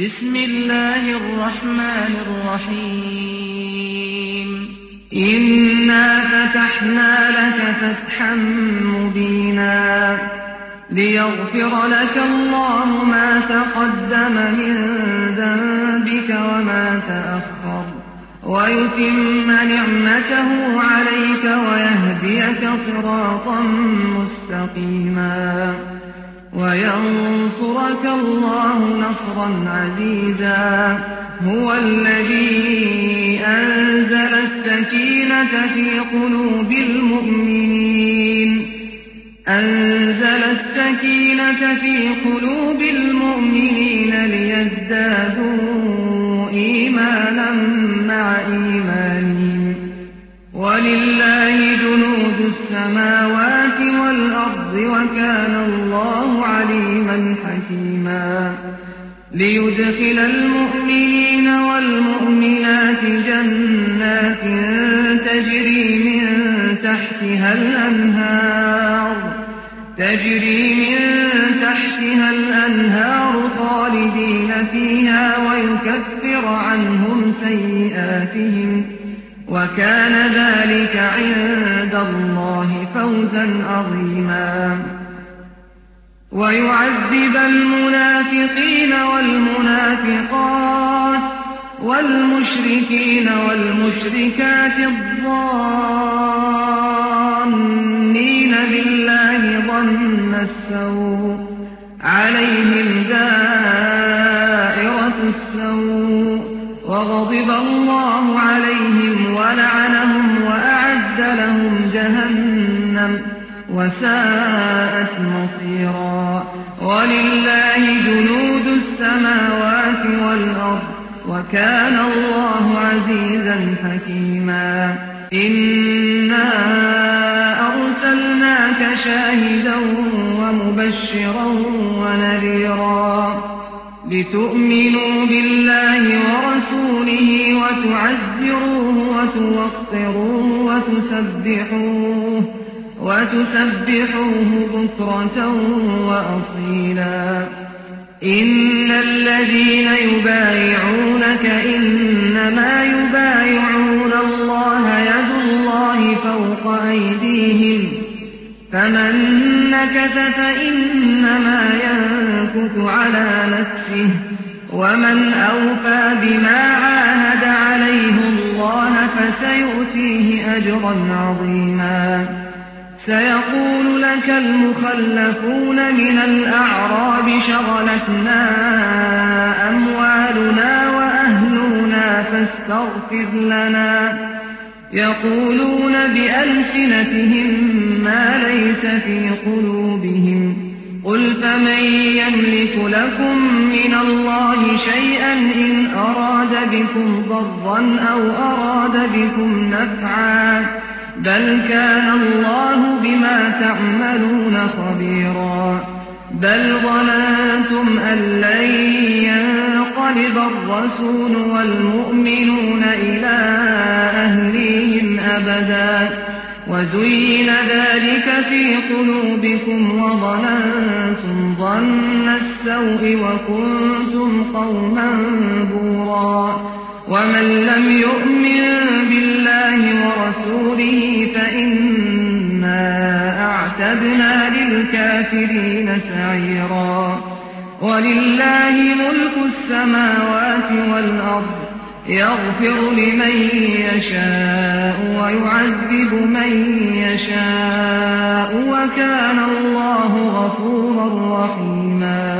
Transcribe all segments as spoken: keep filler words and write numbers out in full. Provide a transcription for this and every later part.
بسم الله الرحمن الرحيم إنا فتحنا لك فتحا مبينا ليغفر لك الله ما تقدم من ذنبك وما تأخر ويتم نعمته عليك ويهديك صراطا مستقيما وينصرك الله نصرا عزيزا هو الذي أنزل السكينة في قلوب المؤمنين أنزل السكينة في قلوب المؤمنين ليزدادوا إيمانا مع إيمانهم ولله جنود السماوات والأرض وكان الله عليما حكيما ليدخل المؤمنين والمؤمنات جنات تجري من تحتها الأنهار تجري من تحتها الأنهار خالدين فيها ويكفر عنهم سيئاتهم وكان ذلك عند الله فوزا عظيما ويعذب المنافقين والمنافقات والمشركين والمشركات الظانين بالله ظن السوء عليهم دائرة السوء وغضب الله عليهم ولعنهم وأعد لهم جهنم وساءت مصيرا ولله جنود السماوات والأرض وكان الله عزيزا حكيما إنا أرسلناك شاهدا ومبشرا ونذيرا لتؤمنوا بالله ورسوله وتعزروه وتوقروه وتسبحوه وتسبحوه بكرة وأصيلا إن الذين يبايعونك إنما يبايعون الله يد الله فوق أيديهم فمن نكث فإنما ينكث على نفسه ومن أوفى بما عاهد عليه الله فسيؤتيه أجرا عظيما سيقول لك المخلفون من الأعراب شغلتنا أموالنا وأهلنا فاستغفر لنا يقولون بألسنتهم ما ليس في قلوبهم قل فمن يملك لكم من الله شيئا إن أراد بكم ضرا أو أراد بكم نفعا بل كان الله بما تعملون خبيرا بل ظننتم أن لن ينقلب الرسول والمؤمنون إلى أهليهم أبدا وزين ذلك في قلوبكم وظننتم ظن السوء وكنتم قوما بورا ومن لم يؤمن بالله ورسوله فإنا أعتدنا للكافرين سعيرا ولله ملك السماوات والأرض يغفر لمن يشاء ويعذب من يشاء وكان الله غفورا رحيما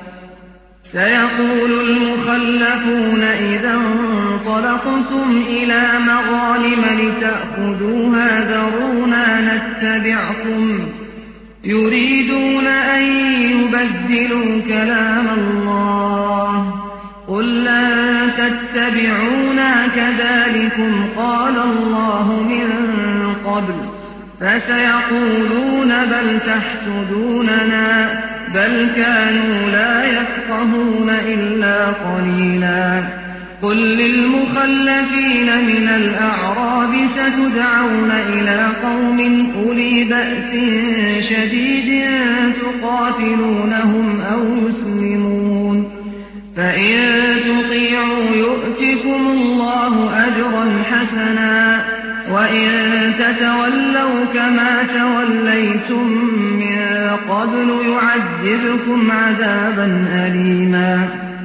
سيقول المخلفون إذا انطلقتم إلى مغانم لتأخذوها ذرونا نتبعكم يريدون أن يبدلوا كلام الله قل لن تتبعونا كذلكم قال الله من قبل فسيقولون بل تحسدوننا بل كانوا لا يفقهون إلا قليلا قل للمخلفين من الأعراب ستدعون إلى قوم أولي بأس شديد تقاتلونهم أو يسلمون فإن تطيعوا يؤتكم الله أجرا حسنا وإن تتولوا كما توليتم من قبل يعذبكم عذابا أليما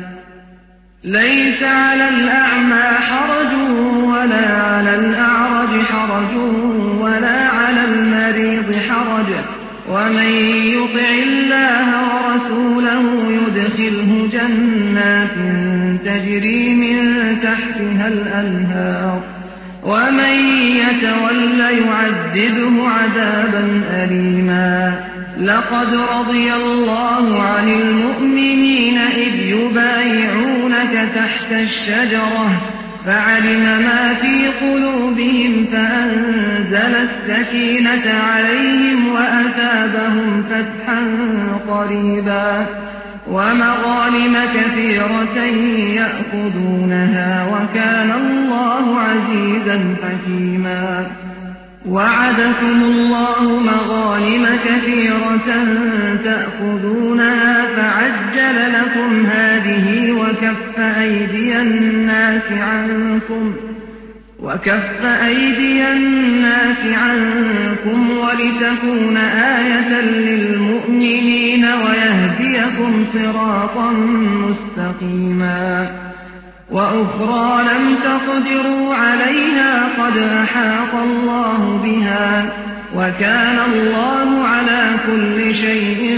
ليس على الأعمى حرج ولا على الأعرج حرج ولا على المريض حرج ومن يطع الله ورسوله يدخله جنات تجري من تحتها الأنهار ومن يتول يعذبه عذابا أليما لقد رضي الله عن المؤمنين إذ يبايعونك تحت الشجرة فعلم ما في قلوبهم فأنزل السكينة عليهم وأثابهم فتحا قريبا ومغانم كثيرة يأخذونها وكان الله عزيزا حكيما وعدكم الله مغانم كثيرة تأخذونها فعجل لكم هذه وكف أيدي الناس عنكم وكف أيدي الناس عنكم ولتكون آية للمؤمنين ويهديكم صراطا مستقيما وأخرى لم تقدروا عليها قد أحاط الله بها وكان الله على كل شيء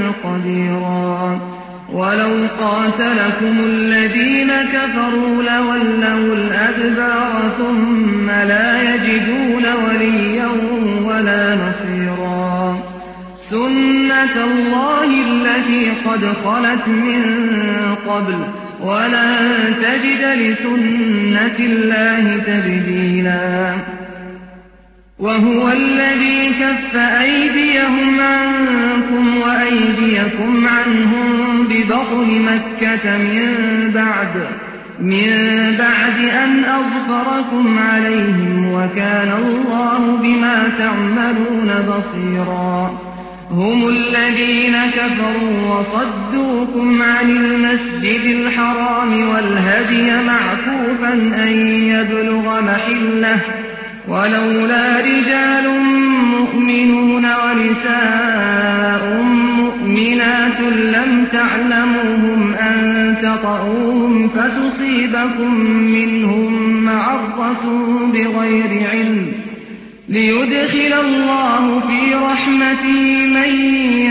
قديرا ولو قاتلكم الذين كفروا لولوا الأدبار ثم لا يجدون وليا ولا نصيرا سنة الله التي قد خلت من قبل ولن تجد لسنة الله تبديلا وهو الذي كف أيديهم عنكم وأيديكم عنهم ببطن مكة من بعد من بعد أن أظفركم عليهم وكان الله بما تعملون بصيرا هم الذين كفروا وصدوكم عن المسجد الحرام والهدي معكوفا أن يبلغ محله ولولا رجال مؤمنون ونساء مؤمنات لم تعلموهم أن تطؤوهم فتصيبكم منهم معرة بغير علم ليدخل الله في رحمته من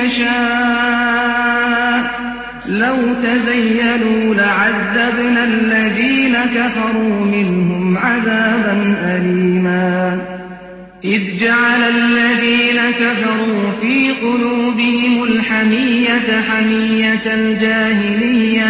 يشاء لو تزيلوا لعذبنا الذين كفروا منهم عذابا أليما إذ جعل الذين كفروا في قلوبهم الحمية حمية الجاهلية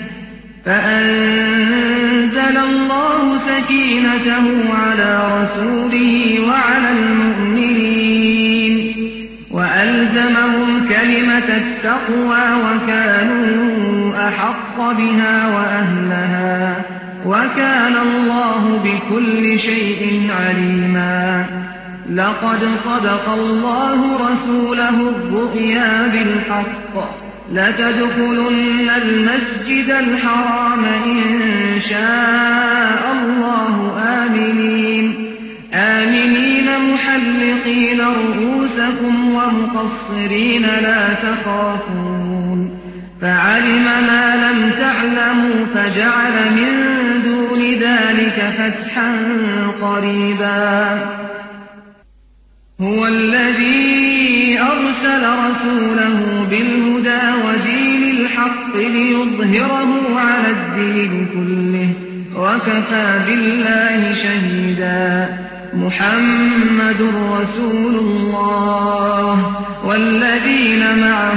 فأنزل الله سكينته على رسوله وعلى المؤمنين وألزمهم كلمة التقوى وكانوا أحق بها وأهلها وكان الله بكل شيء عليما لقد صدق الله رسوله الرؤيا بالحق لتدخلن المسجد الحرام إن شاء الله آمنين آمنين محلقين رؤوسكم ومقصرين لا تخافون فعلم ما لم تعلموا فجعل من دون ذلك فتحا قريبا هو الذي أرسل رسوله بالهدى ودين الحق ليظهره على الدين كله وكفى بالله شهيدا محمد رسول الله والذين معه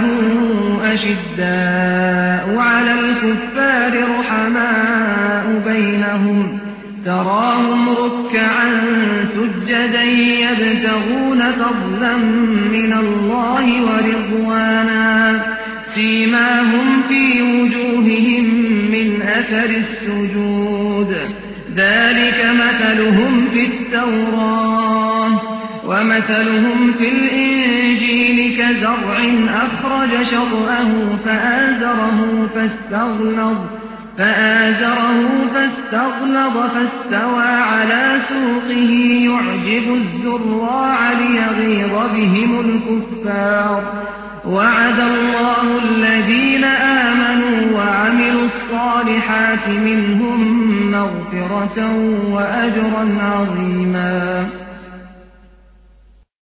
أشداء على الكفار رحماء بينهم تراهم ركعا سجدا يبتغون فضلا من الله ورضوانا سيماهم في وجوههم من أثر السجود ذلك مثلهم في التوراة ومثلهم في الإنجيل كزرع أخرج شطأه فآزره فاستغلظ فآزره فاستغلظ فاستوى على سوقه يعجب الزراع ليغيظ بهم الكفار وعد الله الذين آمنوا وعملوا الصالحات منهم مغفرة وأجرا عظيما.